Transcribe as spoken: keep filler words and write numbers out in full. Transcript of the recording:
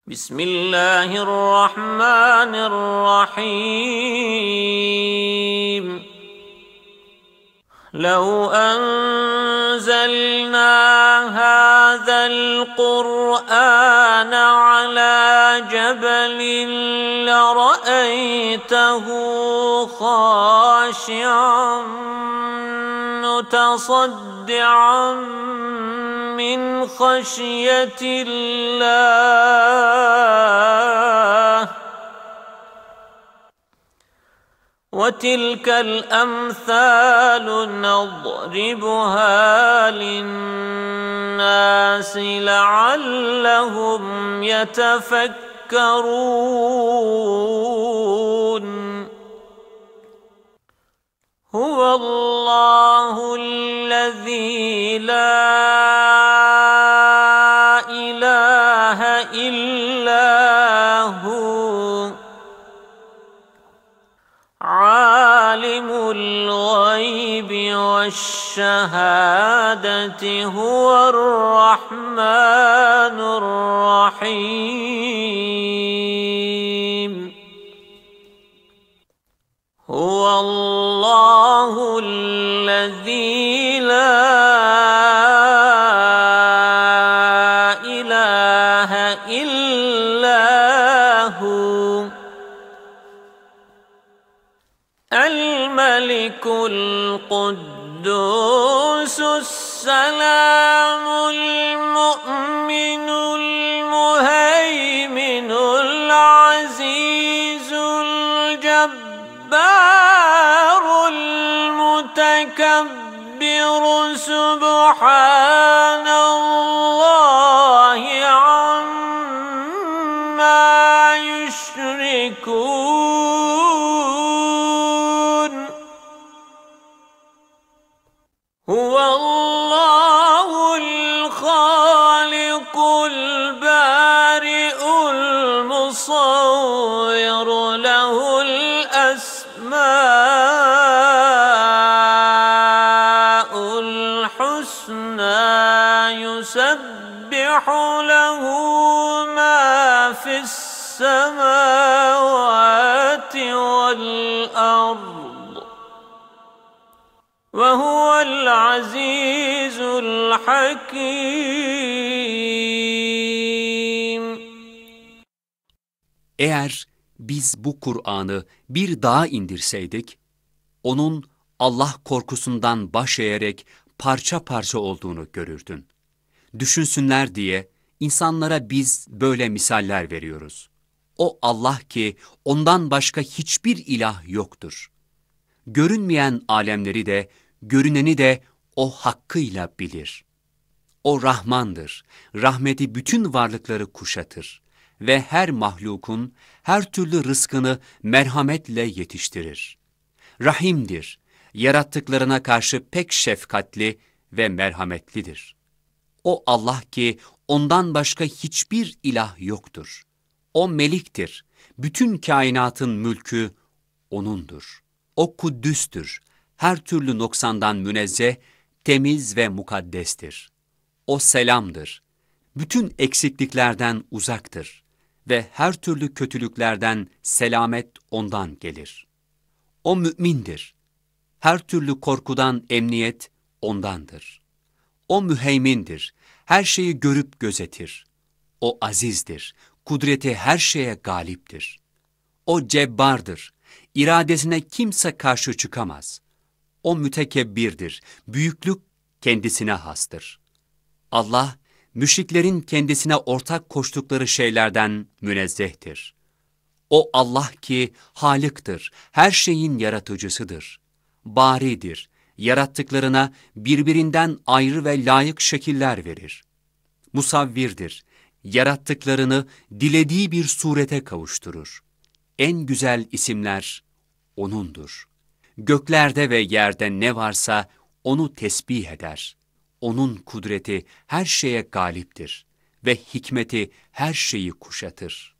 بسم الله الرحمن الرحيم لو أنزلنا هذا القرآن على جبل لرأيته خاشعا متصدعا من خشية الله وتلك الأمثال نضربها للناس لعلهم يتفكرون هو الله الذي لا إله إلا هو عالم الغيب والشهادة هو الرحمن الرحيم هو الله الذي لا إله إلا هو الملك القدوس السلام المؤمن المهيمن العزيز الجبار المتكبر سبحان الله عما يشركون هو الله الخالق البارئ المصور له الأسماء الحسنى يسبح له ما في السماوات والأرض وهو العزيز الحكيم. Eğer biz bu Kur'an'ı bir dağa indirseydik, onun Allah korkusundan baş eğerek parça parça olduğunu görürdün. Düşünsünler diye insanlara biz böyle misaller veriyoruz. O Allah ki ondan başka hiçbir ilah yoktur. Görünmeyen alemleri de, görüneni de o hakkıyla bilir. O Rahmandır, rahmeti bütün varlıkları kuşatır ve her mahlukun her türlü rızkını merhametle yetiştirir. Rahimdir, yarattıklarına karşı pek şefkatli ve merhametlidir. O Allah ki ondan başka hiçbir ilah yoktur. O Meliktir, bütün kainatın mülkü O'nundur. O Kuddüstür, her türlü noksandan münezzeh, temiz ve mukaddestir. O Selam'dır, bütün eksikliklerden uzaktır ve her türlü kötülüklerden selamet ondan gelir. O Mü'mindir, her türlü korkudan emniyet ondandır. O Müheymindir, her şeyi görüp gözetir. O Azizdir, kudreti her şeye galiptir. O Cebbardır, iradesine kimse karşı çıkamaz. O Mütekebbirdir, büyüklük kendisine hastır. Allah, müşriklerin kendisine ortak koştukları şeylerden münezzehtir. O Allah ki Halık'tır, her şeyin yaratıcısıdır. Baridir, yarattıklarına birbirinden ayrı ve layık şekiller verir. Musavvirdir, yarattıklarını dilediği bir surete kavuşturur. En güzel isimler O'nundur. Göklerde ve yerde ne varsa O'nu tesbih eder. O'nun kudreti her şeye galiptir ve hikmeti her şeyi kuşatır.